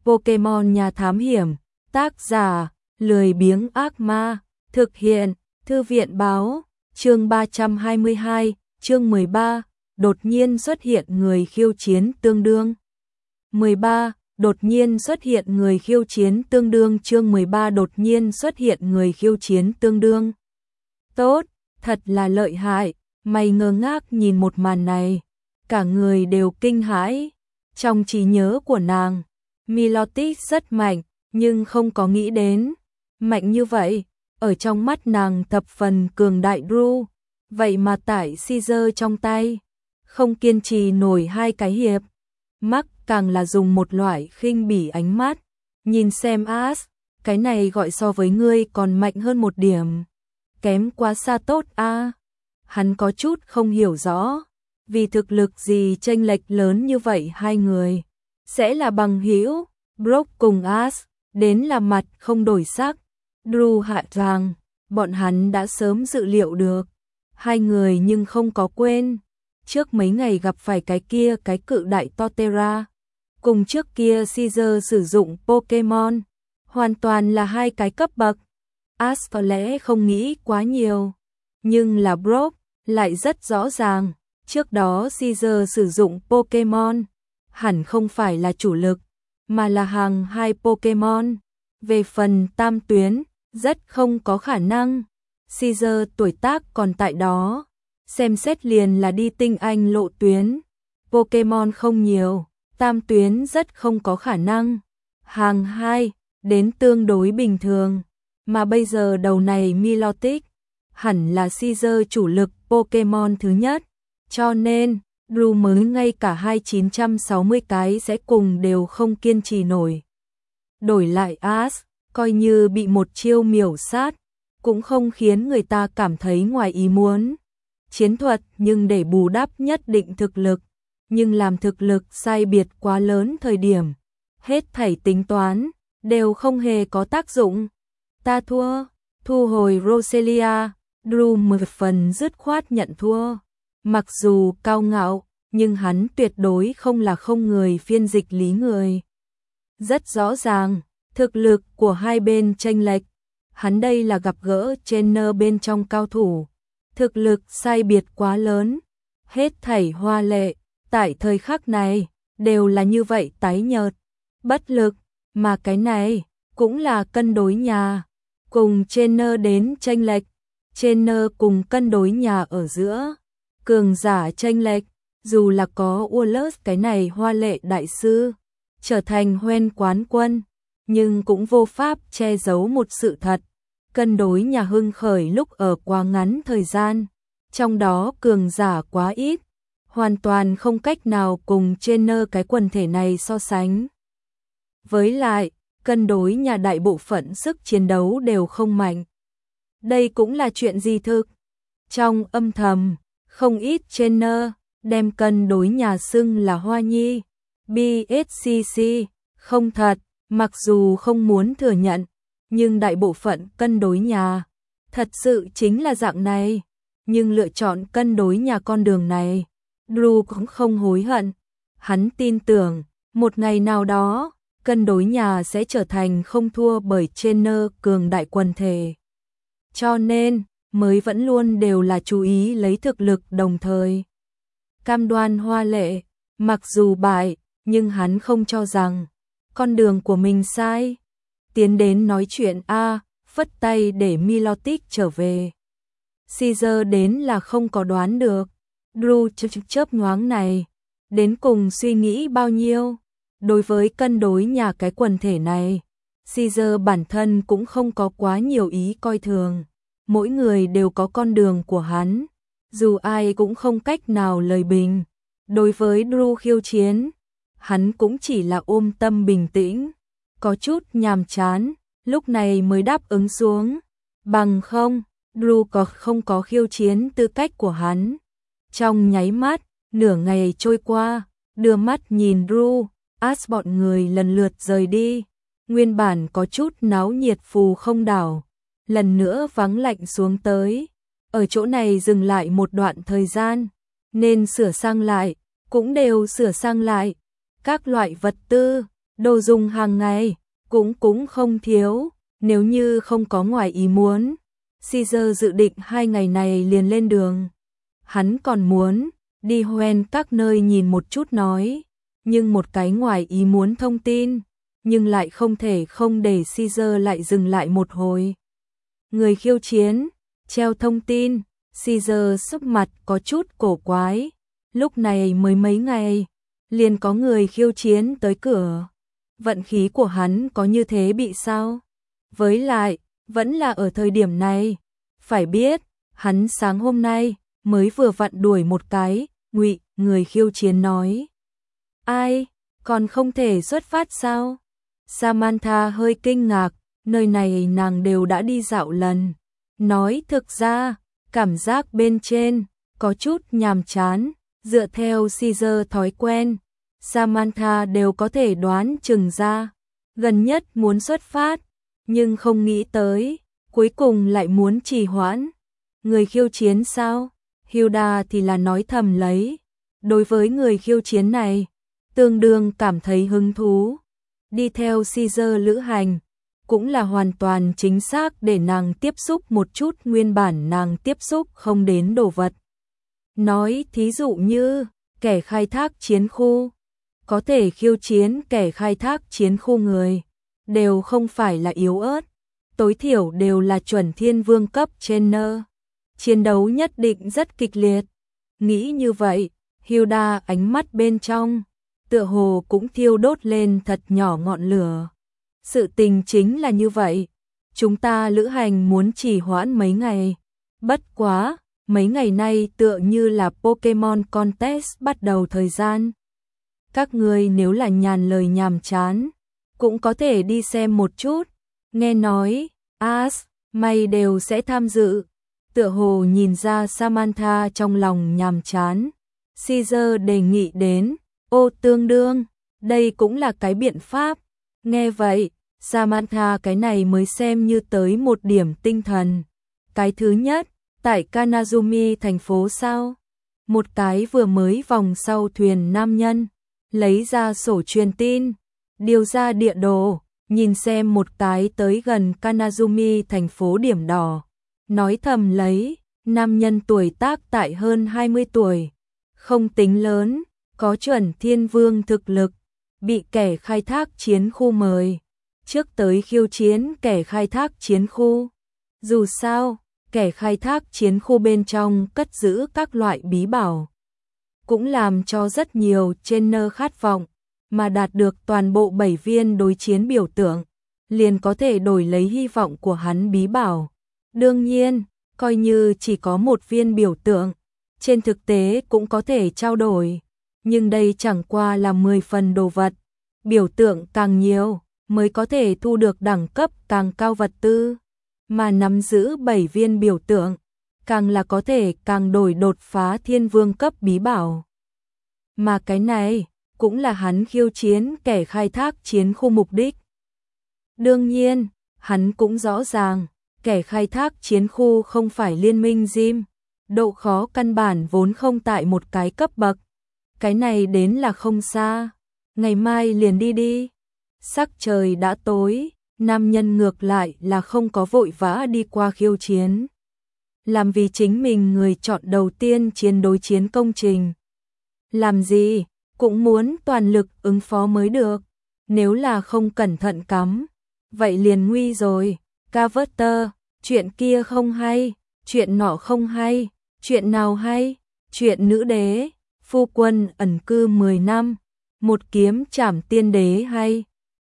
Pokemon nhà thám hiểm, tác giả, lười biếng ác ma, thực hiện, thư viện báo, chương 322, chương 13, đột nhiên xuất hiện người khiêu chiến tương đương. 13, đột nhiên xuất hiện người khiêu chiến tương đương chương 13 đột nhiên xuất hiện người khiêu chiến tương đương. Tốt, thật là lợi hại, mày ngơ ngác nhìn một màn này, cả người đều kinh hãi. Trong trí nhớ của nàng, Milotic rất mạnh, nhưng không có nghĩ đến mạnh như vậy, ở trong mắt nàng thập phần cường đại Drew, vậy mà tại Caesar trong tay, không kiên trì nổi 2 cái hiệp. Mark càng là dùng một loại khinh bỉ ánh mắt, nhìn xem Ash, cái này gọi so với ngươi còn mạnh hơn một điểm, kém quá xa tốt a. Hắn có chút không hiểu rõ, vì thực lực gì chênh lệch lớn như vậy hai người, sẽ là bằng hữu. Brock cùng Ash, đến là mặt không đổi sắc. Drew hạ rằng, bọn hắn đã sớm dự liệu được. Hai người nhưng không có quên. Trước mấy ngày gặp phải cái kia cái cự đại Torterra. Cùng trước kia Caesar sử dụng Pokemon. Hoàn toàn là 2 cái cấp bậc. Ash có lẽ không nghĩ quá nhiều. Nhưng là Brock, lại rất rõ ràng. Trước đó Caesar sử dụng Pokemon. Hẳn không phải là chủ lực, mà là hàng 2 Pokemon. Về phần tam tuyến, rất không có khả năng. Caesar tuổi tác còn tại đó, xem xét liền là đi tinh anh lộ tuyến. Pokemon không nhiều, tam tuyến rất không có khả năng. Hàng 2, đến tương đối bình thường. Mà bây giờ đầu này Milotic, hẳn là Caesar chủ lực Pokemon thứ nhất. Cho nên, Drew mới ngay cả 2960 cái sẽ cùng đều không kiên trì nổi. Đổi lại Ash, coi như bị một chiêu miểu sát, cũng không khiến người ta cảm thấy ngoài ý muốn. Chiến thuật nhưng để bù đắp nhất định thực lực, nhưng làm thực lực sai biệt quá lớn thời điểm, hết thảy tính toán, đều không hề có tác dụng. Ta thua, thu hồi Roselia, Drew 10 phần dứt khoát nhận thua. Mặc dù cao ngạo, nhưng hắn tuyệt đối không là không người phiên dịch lý người. Rất rõ ràng, thực lực của hai bên chênh lệch, hắn đây là gặp gỡ trainer bên trong cao thủ. Thực lực sai biệt quá lớn, hết thảy hoa lệ, tại thời khắc này, đều là như vậy tái nhợt, bất lực, mà cái này, cũng là cân đối nhà, cùng trainer đến chênh lệch, trainer cùng cân đối nhà ở giữa. Cường giả chênh lệch, dù là có Wallace cái này hoa lệ đại sư, trở thành Hoen quán quân, nhưng cũng vô pháp che giấu một sự thật. Cân đối nhà hưng khởi lúc ở quá ngắn thời gian, trong đó cường giả quá ít, hoàn toàn không cách nào cùng trainer cái quần thể này so sánh. Với lại, cân đối nhà đại bộ phận sức chiến đấu đều không mạnh. Đây cũng là chuyện gì thực. Trong âm thầm, không ít trainer đem cân đối nhà xưng là Hoa Nhi, BSCC, không thật, mặc dù không muốn thừa nhận, nhưng đại bộ phận cân đối nhà thật sự chính là dạng này, nhưng lựa chọn cân đối nhà con đường này, Drew cũng không hối hận. Hắn tin tưởng, một ngày nào đó, cân đối nhà sẽ trở thành không thua bởi trainer cường đại quần thể. Cho nên, mới vẫn luôn đều là chú ý lấy thực lực đồng thời. Cam đoan hoa lệ, mặc dù bại, nhưng hắn không cho rằng con đường của mình sai. Tiến đến nói chuyện phất tay để Milotic trở về. Caesar đến là không có đoán được. Drew chớp nhoáng này, đến cùng suy nghĩ bao nhiêu. Đối với cân đối nhà cái quần thể này, Caesar bản thân cũng không có quá nhiều ý coi thường. Mỗi người đều có con đường của hắn, dù ai cũng không cách nào lời bình. Đối với Drew khiêu chiến, hắn cũng chỉ là ôm tâm bình tĩnh, có chút nhàm chán, lúc này mới đáp ứng xuống. Bằng không, Drew không có khiêu chiến tư cách của hắn. Trong nháy mắt, nửa ngày trôi qua, đưa mắt nhìn Drew, Ash bọn người lần lượt rời đi. Nguyên bản có chút náo nhiệt Phù Không đảo, lần nữa vắng lạnh xuống tới. Ở chỗ này dừng lại một đoạn thời gian, nên sửa sang lại, cũng đều sửa sang lại. Các loại vật tư, đồ dùng hàng ngày, cũng không thiếu, nếu như không có ngoài ý muốn. Caesar dự định 2 ngày này liền lên đường. Hắn còn muốn đi hoen các nơi nhìn một chút nói, nhưng một cái ngoài ý muốn thông tin, nhưng lại không thể không để Caesar lại dừng lại một hồi. Người khiêu chiến, treo thông tin, Caesar sắc mặt có chút cổ quái, lúc này mới mấy ngày, liền có người khiêu chiến tới cửa. Vận khí của hắn có như thế bị sao? Với lại, vẫn là ở thời điểm này, phải biết, hắn sáng hôm nay mới vừa vặn đuổi một cái, Ngụy, người khiêu chiến nói. Ai, còn không thể xuất phát sao? Samantha hơi kinh ngạc, nơi này nàng đều đã đi dạo lần. Nói thực ra, cảm giác bên trên, có chút nhàm chán, dựa theo Caesar thói quen, Samantha đều có thể đoán chừng ra, gần nhất muốn xuất phát, nhưng không nghĩ tới, cuối cùng lại muốn trì hoãn. Người khiêu chiến sao? Hilda thì là nói thầm lấy, đối với người khiêu chiến này, tương đương cảm thấy hứng thú. Đi theo Caesar lữ hành, cũng là hoàn toàn chính xác để nàng tiếp xúc một chút nguyên bản nàng tiếp xúc không đến đồ vật. Nói thí dụ như, kẻ khai thác chiến khu, có thể khiêu chiến kẻ khai thác chiến khu người, đều không phải là yếu ớt, tối thiểu đều là chuẩn thiên vương cấp trainer. Chiến đấu nhất định rất kịch liệt. Nghĩ như vậy, Hilda ánh mắt bên trong, tựa hồ cũng thiêu đốt lên thật nhỏ ngọn lửa. Sự tình chính là như vậy, chúng ta lữ hành muốn trì hoãn mấy ngày. Bất quá, mấy ngày nay tựa như là Pokemon Contest bắt đầu thời gian. Các người nếu là nhàn lời nhàm chán, cũng có thể đi xem một chút. Nghe nói, As, mày đều sẽ tham dự. Tựa hồ nhìn ra Samantha trong lòng nhàm chán. Caesar đề nghị đến, ô tương đương, đây cũng là cái biện pháp. Nghe vậy, Samantha cái này mới xem như tới một điểm tinh thần. Cái thứ nhất, tại Kanazumi thành phố sao? Một cái vừa mới vòng sau thuyền nam nhân, lấy ra sổ truyền tin, điều ra địa đồ, nhìn xem một cái tới gần Kanazumi thành phố điểm đỏ. Nói thầm lấy, nam nhân tuổi tác tại hơn 20 tuổi, không tính lớn, có chuẩn thiên vương thực lực, bị kẻ khai thác chiến khu mời, trước tới khiêu chiến kẻ khai thác chiến khu. Dù sao, kẻ khai thác chiến khu bên trong cất giữ các loại bí bảo, cũng làm cho rất nhiều trainer khát vọng, mà đạt được toàn bộ 7 viên đối chiến biểu tượng, liền có thể đổi lấy hy vọng của hắn bí bảo. Đương nhiên, coi như chỉ có một viên biểu tượng, trên thực tế cũng có thể trao đổi, nhưng đây chẳng qua là 10 phần đồ vật, biểu tượng càng nhiều mới có thể thu được đẳng cấp càng cao vật tư, mà nắm giữ 7 viên biểu tượng, càng là có thể càng đổi đột phá thiên vương cấp bí bảo. Mà cái này cũng là hắn khiêu chiến kẻ khai thác chiến khu mục đích. Đương nhiên, hắn cũng rõ ràng, kẻ khai thác chiến khu không phải liên minh gym, độ khó căn bản vốn không tại một cái cấp bậc. Cái này đến là không xa, ngày mai liền đi đi. Sắc trời đã tối, nam nhân ngược lại là không có vội vã đi qua khiêu chiến. Làm vì chính mình người chọn đầu tiên chiến đối chiến công trình. Làm gì, cũng muốn toàn lực ứng phó mới được, nếu là không cẩn thận cắm, vậy liền nguy rồi. Carter, chuyện kia không hay, chuyện nọ không hay, chuyện nào hay, chuyện nữ đế, phu quân ẩn cư 10 năm, một kiếm trảm tiên đế hay.